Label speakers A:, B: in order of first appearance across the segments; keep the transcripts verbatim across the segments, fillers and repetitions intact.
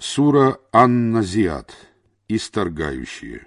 A: Сура Ан-Назиат. Исторгающие.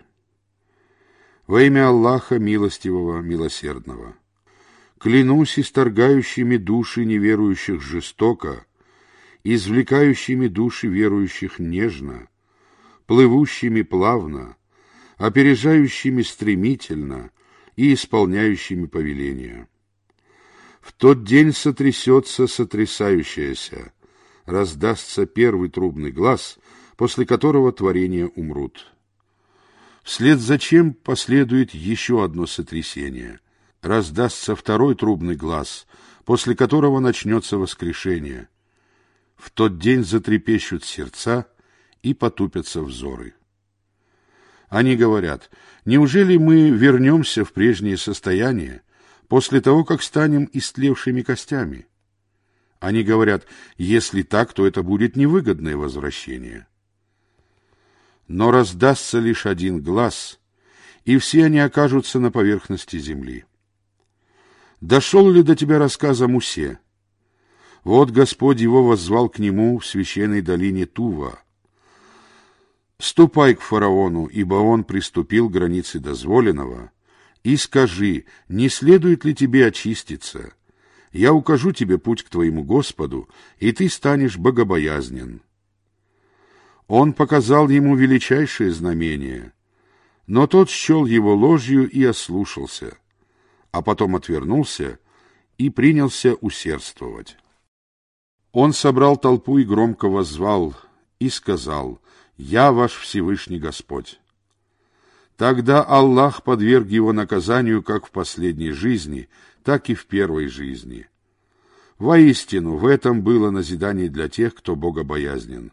A: Во имя Аллаха Милостивого, Милосердного. Клянусь исторгающими души неверующих жестоко, извлекающими души верующих нежно, плывущими плавно, опережающими стремительно и исполняющими повеления. В тот день сотрясется сотрясающаяся, раздастся первый трубный глас, после которого творения умрут. Вслед за чем последует еще одно сотрясение. Раздастся второй трубный глас, после которого начнется воскрешение. В тот день затрепещут сердца и потупятся взоры. Они говорят: неужели мы вернемся в прежнее состояние после того, как станем истлевшими костями? Они говорят: если так, то это будет невыгодное возвращение. Но раздастся лишь один глас, и все они окажутся на поверхности земли. Дошел ли до тебя рассказ о Мусе? Вот Господь его воззвал к нему в священной долине Тува. «Ступай к фараону, ибо он приступил к границе дозволенного, и скажи, не следует ли тебе очиститься? Я укажу тебе путь к твоему Господу, и ты станешь богобоязнен». Он показал ему величайшее знамение, но тот счел его ложью и ослушался, а потом отвернулся и принялся усердствовать. Он собрал толпу и громко воззвал, и сказал: «Я ваш Всевышний Господь». Тогда Аллах подверг его наказанию как в последней жизни, так и в первой жизни. Воистину, в этом было назидание для тех, кто богобоязнен.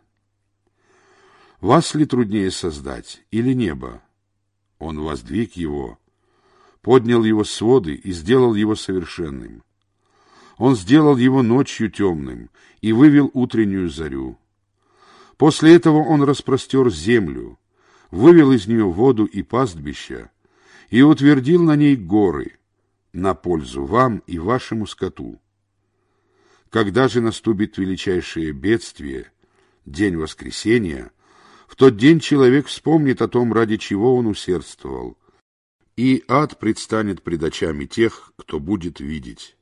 A: Вас ли труднее создать, или небо? Он воздвиг его, поднял его своды и сделал его совершенным. Он сделал его ночью темным и вывел утреннюю зарю. После этого он распростер землю, вывел из нее воду и пастбища и утвердил на ней горы, на пользу вам и вашему скоту. Когда же наступит величайшее бедствие, день воскресения, в тот день человек вспомнит о том, ради чего он усердствовал, и ад предстанет пред очами тех, кто будет видеть.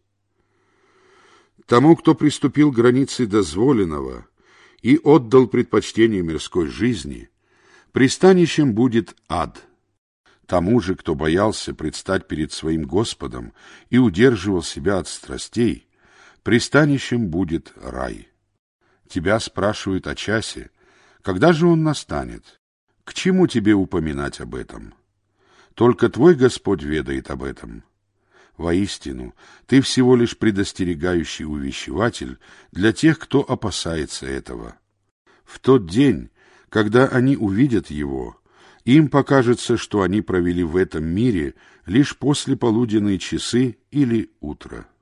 A: Тому, кто приступил к границе дозволенного и отдал предпочтение мирской жизни, пристанищем будет ад. Тому же, кто боялся предстать перед своим Господом и удерживал себя от страстей, пристанищем будет рай. Тебя спрашивают о часе, когда же он настанет? К чему тебе упоминать об этом? Только твой Господь ведает об этом. Воистину, ты всего лишь предостерегающий увещеватель для тех, кто опасается этого. В тот день, когда они увидят его, им покажется, что они провели в этом мире лишь послеполуденные часы или утро.